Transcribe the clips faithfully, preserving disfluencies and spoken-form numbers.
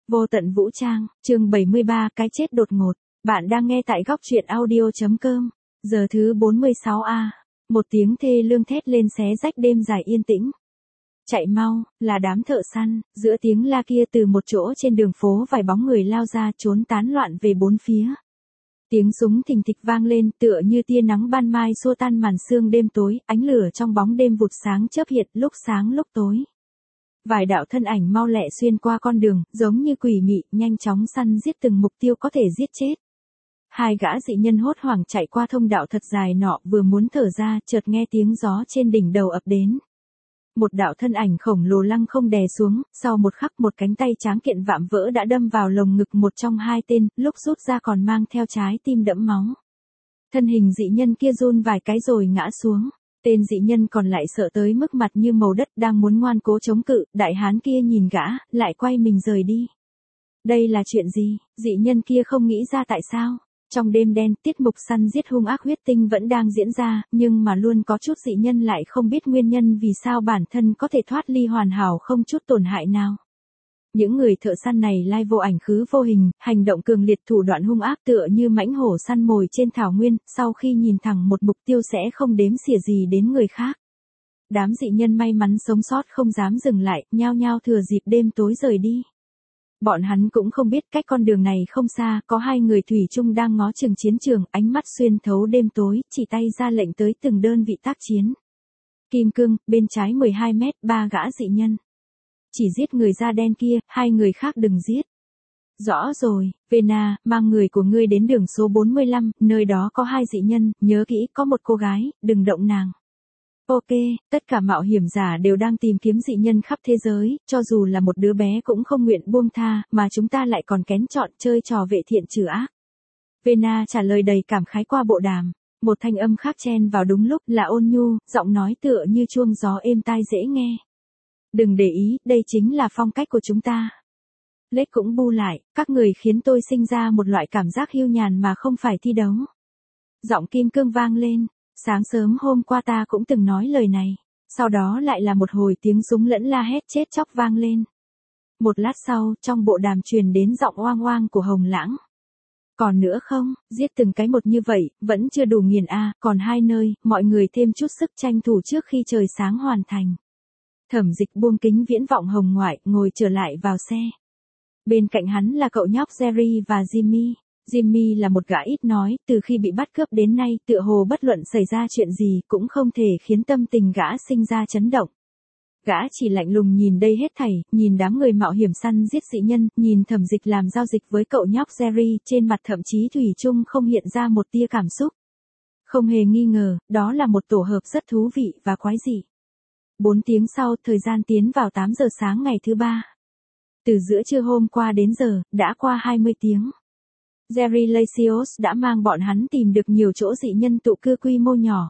Vô tận vũ trang, chương bảy mươi ba, cái chết đột ngột. Bạn đang nghe tại góc truyện audio chấm com. Giờ thứ bốn mươi sáu a. Một tiếng thê lương thét lên xé rách đêm dài yên tĩnh. Chạy mau, là đám thợ săn, giữa tiếng la kia từ một chỗ trên đường phố vài bóng người lao ra trốn tán loạn về bốn phía. Tiếng súng thình thịch vang lên tựa như tia nắng ban mai xua tan màn sương đêm tối, ánh lửa trong bóng đêm vụt sáng chớp hiện lúc sáng lúc tối. Vài đạo thân ảnh mau lẹ xuyên qua con đường, giống như quỷ mị, nhanh chóng săn giết từng mục tiêu có thể giết chết. Hai gã dị nhân hốt hoảng chạy qua thông đạo thật dài nọ, vừa muốn thở ra, chợt nghe tiếng gió trên đỉnh đầu ập đến. Một đạo thân ảnh khổng lồ lăng không đè xuống, sau một khắc một cánh tay tráng kiện vạm vỡ đã đâm vào lồng ngực một trong hai tên, lúc rút ra còn mang theo trái tim đẫm máu. Thân hình dị nhân kia run vài cái rồi ngã xuống. Tên dị nhân còn lại sợ tới mức mặt như màu đất, đang muốn ngoan cố chống cự, đại hán kia nhìn gã, lại quay mình rời đi. Đây là chuyện gì? Dị nhân kia không nghĩ ra tại sao. Trong đêm đen, tiết mục săn giết hung ác huyết tinh vẫn đang diễn ra, nhưng mà luôn có chút dị nhân lại không biết nguyên nhân vì sao bản thân có thể thoát ly hoàn hảo không chút tổn hại nào. Những người thợ săn này lai vô ảnh khứ vô hình, hành động cường liệt, thủ đoạn hung ác tựa như mãnh hổ săn mồi trên thảo nguyên, sau khi nhìn thẳng một mục tiêu sẽ không đếm xỉa gì đến người khác. Đám dị nhân may mắn sống sót không dám dừng lại, nhao nhao thừa dịp đêm tối rời đi. Bọn hắn cũng không biết cách con đường này không xa, có hai người thủy chung đang ngó chừng chiến trường, ánh mắt xuyên thấu đêm tối, chỉ tay ra lệnh tới từng đơn vị tác chiến. Kim cương, bên trái mười hai mét, ba gã dị nhân. Chỉ giết người da đen kia, hai người khác đừng giết. Rõ rồi, Vena, mang người của ngươi đến đường số bốn mươi lăm, nơi đó có hai dị nhân, nhớ kỹ, có một cô gái, đừng động nàng. Ok, tất cả mạo hiểm giả đều đang tìm kiếm dị nhân khắp thế giới, cho dù là một đứa bé cũng không nguyện buông tha, mà chúng ta lại còn kén chọn chơi trò vệ thiện trừ ác. Vena trả lời đầy cảm khái qua bộ đàm. Một thanh âm khác chen vào đúng lúc, là ôn nhu, giọng nói tựa như chuông gió êm tai dễ nghe. Đừng để ý, đây chính là phong cách của chúng ta. Lết cũng bu lại, các người khiến tôi sinh ra một loại cảm giác hiu nhàn mà không phải thi đấu. Giọng kim cương vang lên, sáng sớm hôm qua ta cũng từng nói lời này, sau đó lại là một hồi tiếng súng lẫn la hét chết chóc vang lên. Một lát sau, trong bộ đàm truyền đến giọng oang oang của Hồng Lãng. Còn nữa không, giết từng cái một như vậy, vẫn chưa đủ nghiền a, à, còn hai nơi, mọi người thêm chút sức tranh thủ trước khi trời sáng hoàn thành. Thẩm Dịch buông kính viễn vọng hồng ngoại, ngồi trở lại vào xe. Bên cạnh hắn là cậu nhóc Jerry và Jimmy. Jimmy là một gã ít nói, từ khi bị bắt cướp đến nay, tựa hồ bất luận xảy ra chuyện gì cũng không thể khiến tâm tình gã sinh ra chấn động. Gã chỉ lạnh lùng nhìn đây hết thảy, nhìn đám người mạo hiểm săn giết dị nhân, nhìn Thẩm Dịch làm giao dịch với cậu nhóc Jerry, trên mặt thậm chí thủy chung không hiện ra một tia cảm xúc. Không hề nghi ngờ, đó là một tổ hợp rất thú vị và quái dị. Bốn tiếng sau, thời gian tiến vào tám giờ sáng ngày thứ ba. Từ giữa trưa hôm qua đến giờ, đã qua hai mươi tiếng. Jerry Lasios đã mang bọn hắn tìm được nhiều chỗ dị nhân tụ cư quy mô nhỏ.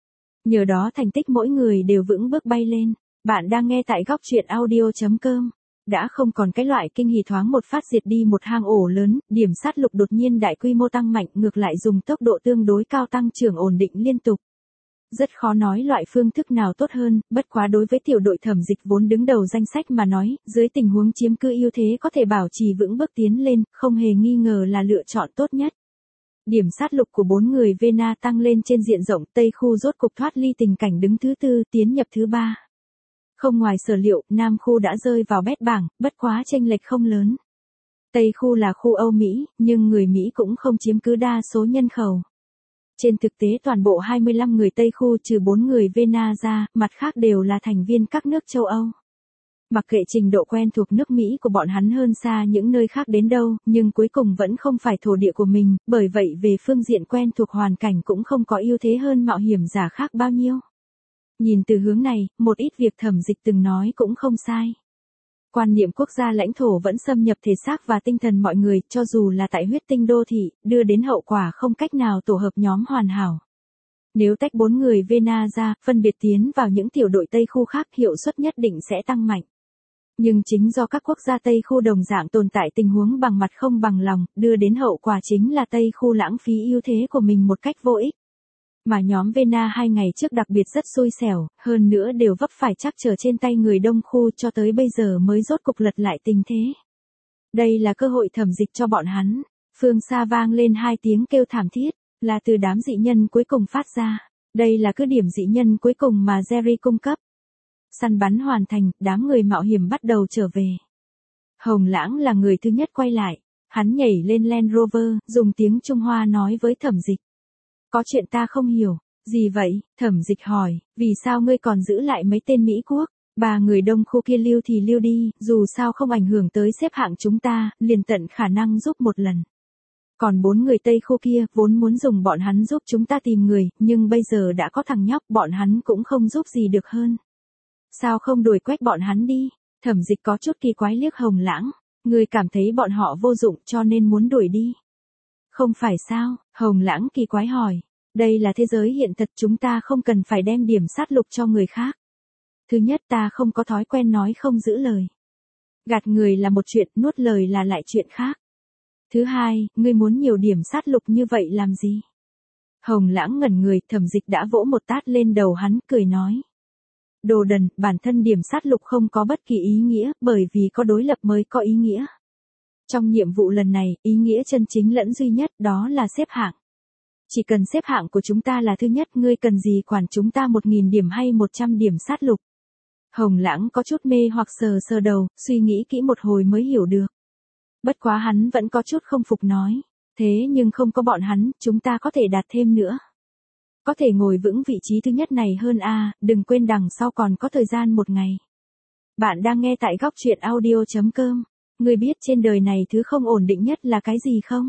Nhờ đó thành tích mỗi người đều vững bước bay lên. Bạn đang nghe tại góc truyện audio chấm com. Đã không còn cái loại kinh hỉ thoáng một phát diệt đi một hang ổ lớn, điểm sát lục đột nhiên đại quy mô tăng mạnh, ngược lại dùng tốc độ tương đối cao tăng trưởng ổn định liên tục. Rất khó nói loại phương thức nào tốt hơn, bất quá đối với tiểu đội Thẩm Dịch vốn đứng đầu danh sách mà nói, dưới tình huống chiếm cứ ưu thế có thể bảo trì vững bước tiến lên, không hề nghi ngờ là lựa chọn tốt nhất. Điểm sát lục của bốn người Vena tăng lên trên diện rộng, Tây khu rốt cục thoát ly tình cảnh đứng thứ tư, tiến nhập thứ ba. Không ngoài sở liệu, Nam khu đã rơi vào bét bảng, bất quá chênh lệch không lớn. Tây khu là khu Âu Mỹ, nhưng người Mỹ cũng không chiếm cứ đa số nhân khẩu. Trên thực tế toàn bộ hai mươi lăm người Tây khu trừ bốn người Vena ra, mặt khác đều là thành viên các nước châu Âu. Mặc kệ trình độ quen thuộc nước Mỹ của bọn hắn hơn xa những nơi khác đến đâu, nhưng cuối cùng vẫn không phải thổ địa của mình, bởi vậy về phương diện quen thuộc hoàn cảnh cũng không có ưu thế hơn mạo hiểm giả khác bao nhiêu. Nhìn từ hướng này, một ít việc Thẩm Dịch từng nói cũng không sai. Quan niệm quốc gia lãnh thổ vẫn xâm nhập thể xác và tinh thần mọi người, cho dù là tại huyết tinh đô thị, đưa đến hậu quả không cách nào tổ hợp nhóm hoàn hảo. Nếu tách bốn người Vena ra, phân biệt tiến vào những tiểu đội Tây khu khác, hiệu suất nhất định sẽ tăng mạnh. Nhưng chính do các quốc gia Tây khu đồng dạng tồn tại tình huống bằng mặt không bằng lòng, đưa đến hậu quả chính là Tây khu lãng phí ưu thế của mình một cách vô ích. Mà nhóm Vena hai ngày trước đặc biệt rất xui xẻo, hơn nữa đều vấp phải trắc trở trên tay người Đông khu cho tới bây giờ mới rốt cục lật lại tình thế. Đây là cơ hội thẩm dịch cho bọn hắn. Phương xa vang lên hai tiếng kêu thảm thiết, là từ đám dị nhân cuối cùng phát ra. Đây là cứ điểm dị nhân cuối cùng mà Jerry cung cấp. Săn bắn hoàn thành, đám người mạo hiểm bắt đầu trở về. Hồng Lãng là người thứ nhất quay lại. Hắn nhảy lên Land Rover, dùng tiếng Trung Hoa nói với thẩm dịch. Có chuyện ta không hiểu. Gì vậy? Thẩm dịch hỏi, vì sao ngươi còn giữ lại mấy tên Mỹ quốc? Ba người đông khu kia lưu thì lưu đi, dù sao không ảnh hưởng tới xếp hạng chúng ta, liền tận khả năng giúp một lần. Còn bốn người Tây khu kia, vốn muốn dùng bọn hắn giúp chúng ta tìm người, nhưng bây giờ đã có thằng nhóc, bọn hắn cũng không giúp gì được hơn. Sao không đuổi quét bọn hắn đi? Thẩm dịch có chút kỳ quái liếc Hồng Lãng. Ngươi cảm thấy bọn họ vô dụng cho nên muốn đuổi đi. Không phải sao? Hồng Lãng kỳ quái hỏi. Đây là thế giới hiện thật, chúng ta không cần phải đem điểm sát lục cho người khác. Thứ nhất, ta không có thói quen nói không giữ lời. Gạt người là một chuyện, nuốt lời là lại chuyện khác. Thứ hai, ngươi muốn nhiều điểm sát lục như vậy làm gì? Hồng Lãng ngẩn người, thẩm dịch đã vỗ một tát lên đầu hắn, cười nói. Đồ đần, bản thân điểm sát lục không có bất kỳ ý nghĩa, bởi vì có đối lập mới có ý nghĩa. Trong nhiệm vụ lần này, ý nghĩa chân chính lẫn duy nhất đó là xếp hạng. Chỉ cần xếp hạng của chúng ta là thứ nhất, ngươi cần gì quản chúng ta một nghìn điểm hay một trăm điểm sát lục. Hồng Lãng có chút mê hoặc sờ sờ đầu, suy nghĩ kỹ một hồi mới hiểu được. Bất quá hắn vẫn có chút không phục nói. Thế nhưng không có bọn hắn, chúng ta có thể đạt thêm nữa. Có thể ngồi vững vị trí thứ nhất này hơn a, à, đừng quên đằng sau còn có thời gian một ngày. Bạn đang nghe tại góc truyện audio chấm com. Ngươi biết trên đời này thứ không ổn định nhất là cái gì không?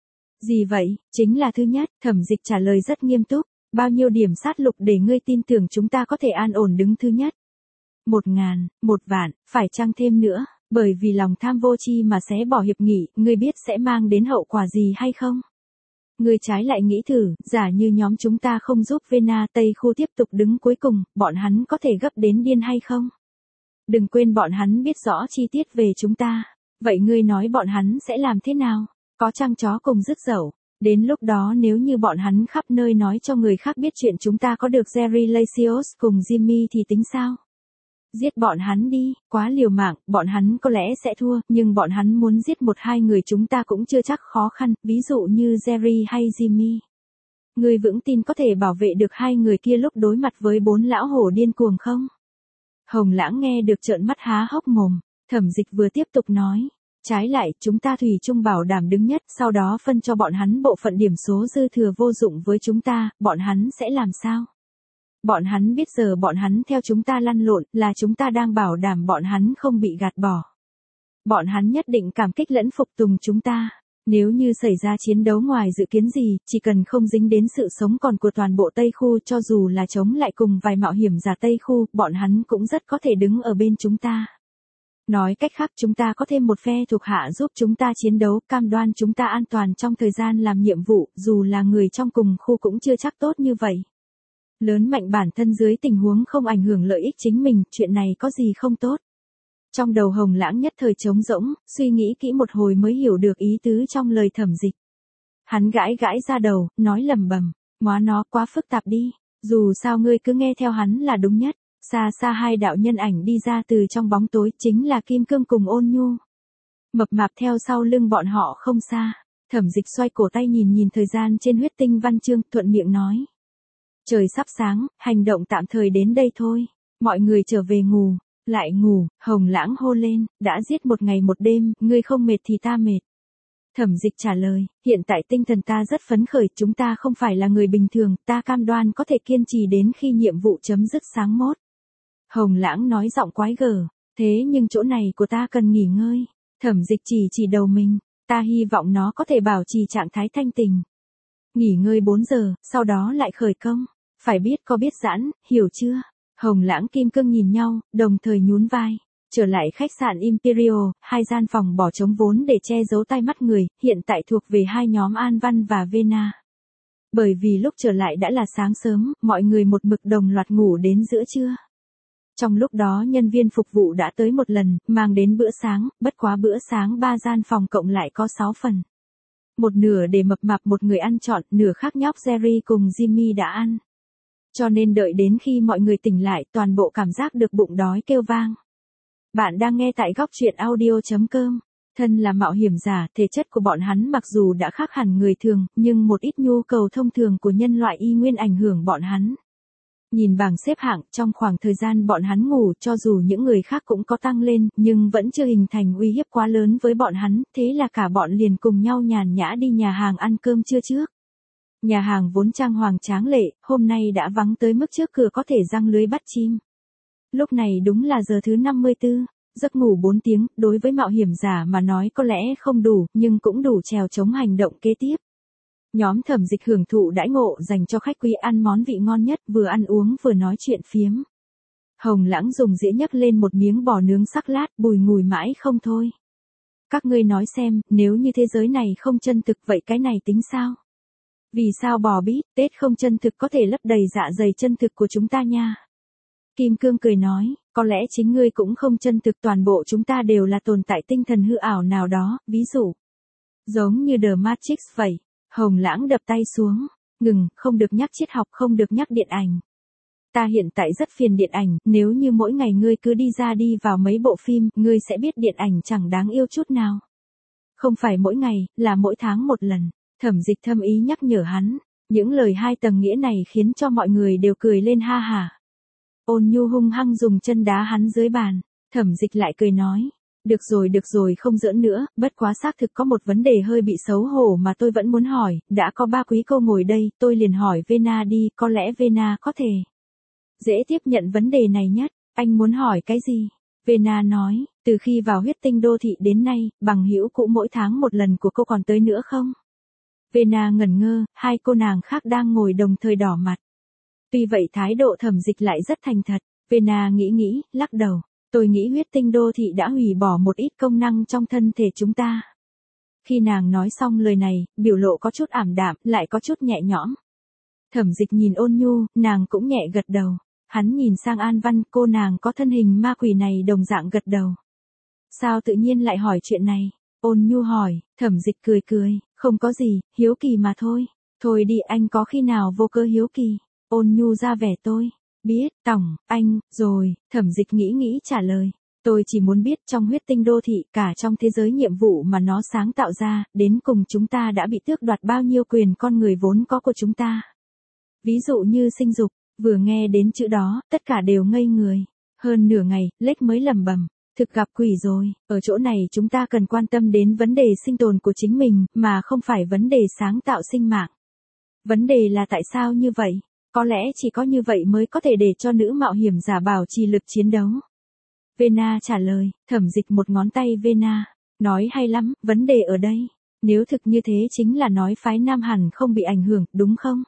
Gì vậy? Chính là thứ nhất, thẩm dịch trả lời rất nghiêm túc. Bao nhiêu điểm sát lục để ngươi tin tưởng chúng ta có thể an ổn đứng thứ nhất? Một ngàn, một vạn, phải chăng thêm nữa? Bởi vì lòng tham vô chi mà sẽ bỏ hiệp nghị, ngươi biết sẽ mang đến hậu quả gì hay không? Ngươi trái lại nghĩ thử, giả như nhóm chúng ta không giúp Vena Tây khu tiếp tục đứng cuối cùng, bọn hắn có thể gấp đến điên hay không? Đừng quên bọn hắn biết rõ chi tiết về chúng ta. Vậy ngươi nói bọn hắn sẽ làm thế nào? Có chăng chó cùng rứt dẩu? Đến lúc đó nếu như bọn hắn khắp nơi nói cho người khác biết chuyện chúng ta có được Jerry Lasios cùng Jimmy thì tính sao? Giết bọn hắn đi, quá liều mạng, bọn hắn có lẽ sẽ thua, nhưng bọn hắn muốn giết một hai người chúng ta cũng chưa chắc khó khăn, ví dụ như Jerry hay Jimmy. Ngươi vững tin có thể bảo vệ được hai người kia lúc đối mặt với bốn lão hổ điên cuồng không? Hồng Lãng nghe được trợn mắt há hốc mồm, thẩm dịch vừa tiếp tục nói. Trái lại, chúng ta thủy chung bảo đảm đứng nhất, sau đó phân cho bọn hắn bộ phận điểm số dư thừa vô dụng với chúng ta, bọn hắn sẽ làm sao? Bọn hắn biết giờ bọn hắn theo chúng ta lăn lộn, là chúng ta đang bảo đảm bọn hắn không bị gạt bỏ. Bọn hắn nhất định cảm kích lẫn phục tùng chúng ta. Nếu như xảy ra chiến đấu ngoài dự kiến gì, chỉ cần không dính đến sự sống còn của toàn bộ Tây khu, cho dù là chống lại cùng vài mạo hiểm giả Tây khu, bọn hắn cũng rất có thể đứng ở bên chúng ta. Nói cách khác, chúng ta có thêm một phe thuộc hạ giúp chúng ta chiến đấu, cam đoan chúng ta an toàn trong thời gian làm nhiệm vụ, dù là người trong cùng khu cũng chưa chắc tốt như vậy. Lớn mạnh bản thân dưới tình huống không ảnh hưởng lợi ích chính mình, chuyện này có gì không tốt. Trong đầu Hồng Lãng nhất thời trống rỗng, suy nghĩ kỹ một hồi mới hiểu được ý tứ trong lời thẩm dịch. Hắn gãi gãi ra đầu, nói lầm bầm, móa nó quá phức tạp đi, dù sao ngươi cứ nghe theo hắn là đúng nhất. Xa xa hai đạo nhân ảnh đi ra từ trong bóng tối, chính là Kim Cương cùng Ôn Nhu. Mập mạp theo sau lưng bọn họ không xa. Thẩm dịch xoay cổ tay nhìn nhìn thời gian trên huyết tinh văn chương, thuận miệng nói. Trời sắp sáng, hành động tạm thời đến đây thôi. Mọi người trở về ngủ. Lại ngủ, Hồng Lãng hô lên, đã giết một ngày một đêm, ngươi không mệt thì ta mệt. Thẩm dịch trả lời, hiện tại tinh thần ta rất phấn khởi, chúng ta không phải là người bình thường, ta cam đoan có thể kiên trì đến khi nhiệm vụ chấm dứt sáng mốt. Hồng Lãng nói giọng quái gở, thế nhưng chỗ này của ta cần nghỉ ngơi. Thẩm dịch chỉ chỉ đầu mình, ta hy vọng nó có thể bảo trì trạng thái thanh tình. Nghỉ ngơi bốn giờ, sau đó lại khởi công. Phải biết có biết giãn, hiểu chưa? Hồng Lãng Kim Cương nhìn nhau, đồng thời nhún vai. Trở lại khách sạn Imperial, hai gian phòng bỏ trống vốn để che giấu tai mắt người, hiện tại thuộc về hai nhóm An Văn và Vena. Bởi vì lúc trở lại đã là sáng sớm, mọi người một mực đồng loạt ngủ đến giữa trưa. Trong lúc đó nhân viên phục vụ đã tới một lần, mang đến bữa sáng, bất quá bữa sáng ba gian phòng cộng lại có sáu phần. Một nửa để mập mạp một người ăn trọn, nửa khác nhóc Jerry cùng Jimmy đã ăn. Cho nên đợi đến khi mọi người tỉnh lại, toàn bộ cảm giác được bụng đói kêu vang. Bạn đang nghe tại góc truyện audio chấm com. Thân là mạo hiểm giả, thể chất của bọn hắn mặc dù đã khác hẳn người thường, nhưng một ít nhu cầu thông thường của nhân loại y nguyên ảnh hưởng bọn hắn. Nhìn bảng xếp hạng, trong khoảng thời gian bọn hắn ngủ, cho dù những người khác cũng có tăng lên, nhưng vẫn chưa hình thành uy hiếp quá lớn với bọn hắn, thế là cả bọn liền cùng nhau nhàn nhã đi nhà hàng ăn cơm trưa trước. Nhà hàng vốn trang hoàng tráng lệ, hôm nay đã vắng tới mức trước cửa có thể giăng lưới bắt chim. Lúc này đúng là giờ thứ năm mươi tư, giấc ngủ bốn tiếng, đối với mạo hiểm giả mà nói có lẽ không đủ, nhưng cũng đủ trèo chống hành động kế tiếp. Nhóm Thẩm Dịch hưởng thụ đãi ngộ dành cho khách quý ăn món vị ngon nhất, vừa ăn uống vừa nói chuyện phiếm. Hồng Lãng dùng dĩa nhấc lên một miếng bò nướng sắc lát, bùi ngùi mãi không thôi. Các ngươi nói xem, nếu như thế giới này không chân thực vậy cái này tính sao? Vì sao bò bít tết không chân thực có thể lấp đầy dạ dày chân thực của chúng ta nha? Kim Cương cười nói, có lẽ chính ngươi cũng không chân thực, toàn bộ chúng ta đều là tồn tại tinh thần hư ảo nào đó, ví dụ. Giống như The Matrix vậy. Hồng Lãng đập tay xuống, ngừng, không được nhắc triết học, không được nhắc điện ảnh. Ta hiện tại rất phiền điện ảnh, nếu như mỗi ngày ngươi cứ đi ra đi vào mấy bộ phim, ngươi sẽ biết điện ảnh chẳng đáng yêu chút nào. Không phải mỗi ngày, là mỗi tháng một lần. Thẩm Dịch thâm ý nhắc nhở hắn, những lời hai tầng nghĩa này khiến cho mọi người đều cười lên ha hả. Ôn Nhu hung hăng dùng chân đá hắn dưới bàn, Thẩm Dịch lại cười nói. Được rồi được rồi không giỡn nữa, bất quá xác thực có một vấn đề hơi bị xấu hổ mà tôi vẫn muốn hỏi, đã có ba quý cô ngồi đây, tôi liền hỏi Vena đi, có lẽ Vena có thể dễ tiếp nhận vấn đề này nhất, anh muốn hỏi cái gì? Vena nói, từ khi vào huyết tinh đô thị đến nay, bằng hữu cũ mỗi tháng một lần của cô còn tới nữa không? Vena ngẩn ngơ, hai cô nàng khác đang ngồi đồng thời đỏ mặt. Tuy vậy thái độ Thẩm Dịch lại rất thành thật, Vena nghĩ nghĩ, lắc đầu. Tôi nghĩ huyết tinh đô thị đã hủy bỏ một ít công năng trong thân thể chúng ta. Khi nàng nói xong lời này, biểu lộ có chút ảm đạm, lại có chút nhẹ nhõm. Thẩm Dịch nhìn Ôn Nhu, nàng cũng nhẹ gật đầu. Hắn nhìn sang An Văn, cô nàng có thân hình ma quỷ này đồng dạng gật đầu. Sao tự nhiên lại hỏi chuyện này? Ôn Nhu hỏi, Thẩm Dịch cười cười, không có gì, hiếu kỳ mà thôi. Thôi đi, anh có khi nào vô cớ hiếu kỳ? Ôn Nhu ra vẻ tôi. Biết, tổng, anh, rồi, Thẩm Dịch nghĩ nghĩ trả lời. Tôi chỉ muốn biết trong huyết tinh đô thị, cả trong thế giới nhiệm vụ mà nó sáng tạo ra, đến cùng chúng ta đã bị tước đoạt bao nhiêu quyền con người vốn có của chúng ta. Ví dụ như sinh dục, vừa nghe đến chữ đó, tất cả đều ngây người. Hơn nửa ngày, Lếch mới lẩm bẩm, thực gặp quỷ rồi, ở chỗ này chúng ta cần quan tâm đến vấn đề sinh tồn của chính mình, mà không phải vấn đề sáng tạo sinh mạng. Vấn đề là tại sao như vậy? Có lẽ chỉ có như vậy mới có thể để cho nữ mạo hiểm giả bảo trì lực chiến đấu. Vena trả lời, Thẩm Dịch một ngón tay Vena, nói hay lắm, vấn đề ở đây. Nếu thực như thế chính là nói phái nam hẳn không bị ảnh hưởng, đúng không?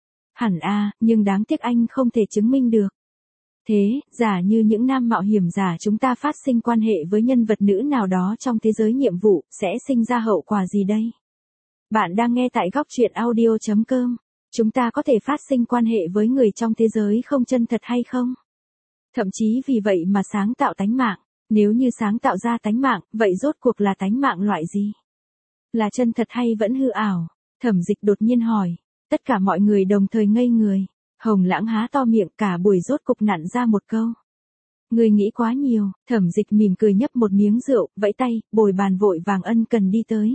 Hẳn a, nhưng đáng tiếc anh không thể chứng minh được. Thế, giả như những nam mạo hiểm giả chúng ta phát sinh quan hệ với nhân vật nữ nào đó trong thế giới nhiệm vụ, sẽ sinh ra hậu quả gì đây? Bạn đang nghe tại góc truyện audio chấm com. Chúng ta có thể phát sinh quan hệ với người trong thế giới không chân thật hay không? Thậm chí vì vậy mà sáng tạo tánh mạng. Nếu như sáng tạo ra tánh mạng, vậy rốt cuộc là tánh mạng loại gì? Là chân thật hay vẫn hư ảo? Thẩm Dịch đột nhiên hỏi. Tất cả mọi người đồng thời ngây người. Hồng Lãng há to miệng, cả buổi rốt cục nặn ra một câu. Người nghĩ quá nhiều. Thẩm Dịch mỉm cười nhấp một miếng rượu, vẫy tay, bồi bàn vội vàng ân cần đi tới.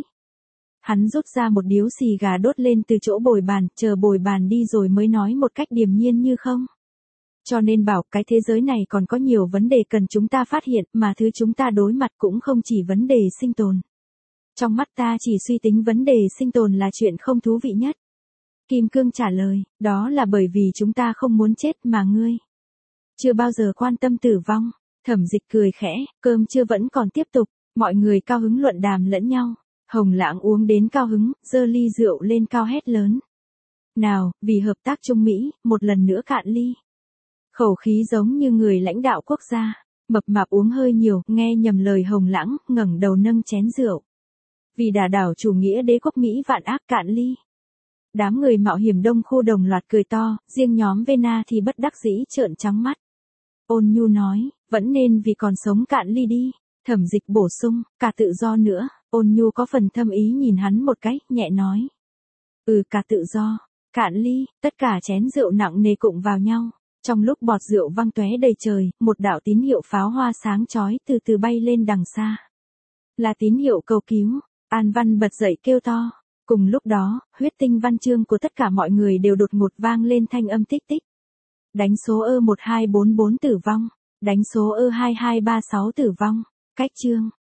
Hắn rút ra một điếu xì gà đốt lên từ chỗ bồi bàn, chờ bồi bàn đi rồi mới nói một cách điềm nhiên như không. Cho nên bảo cái thế giới này còn có nhiều vấn đề cần chúng ta phát hiện, mà thứ chúng ta đối mặt cũng không chỉ vấn đề sinh tồn. Trong mắt ta chỉ suy tính vấn đề sinh tồn là chuyện không thú vị nhất. Kim Cương trả lời, đó là bởi vì chúng ta không muốn chết mà ngươi chưa bao giờ quan tâm tử vong. Thẩm Dịch cười khẽ, cơm trưa vẫn còn tiếp tục, mọi người cao hứng luận đàm lẫn nhau. Hồng Lãng uống đến cao hứng, giơ ly rượu lên cao hét lớn. Nào, vì hợp tác Trung Mỹ, một lần nữa cạn ly. Khẩu khí giống như người lãnh đạo quốc gia. Mập mạp uống hơi nhiều, nghe nhầm lời Hồng Lãng, ngẩng đầu nâng chén rượu. Vì đả đảo chủ nghĩa đế quốc Mỹ vạn ác cạn ly. Đám người mạo hiểm đông khu đồng loạt cười to, riêng nhóm Vena thì bất đắc dĩ trợn trắng mắt. Ôn Nhu nói, vẫn nên vì còn sống cạn ly đi. Thẩm Dịch bổ sung, cả tự do nữa. Ôn Nhu có phần thâm ý nhìn hắn một cái, nhẹ nói. Ừ, cả tự do. Cạn ly, tất cả chén rượu nặng nề cụng vào nhau. Trong lúc bọt rượu văng tóe đầy trời, một đạo tín hiệu pháo hoa sáng chói từ từ bay lên đằng xa. Là tín hiệu cầu cứu. An Văn bật dậy kêu to. Cùng lúc đó, huyết tinh văn chương của tất cả mọi người đều đột ngột vang lên thanh âm tích tích. Đánh số ơ một hai bốn bốn tử vong. Đánh số ơ hai hai ba sáu tử vong. Cách chương.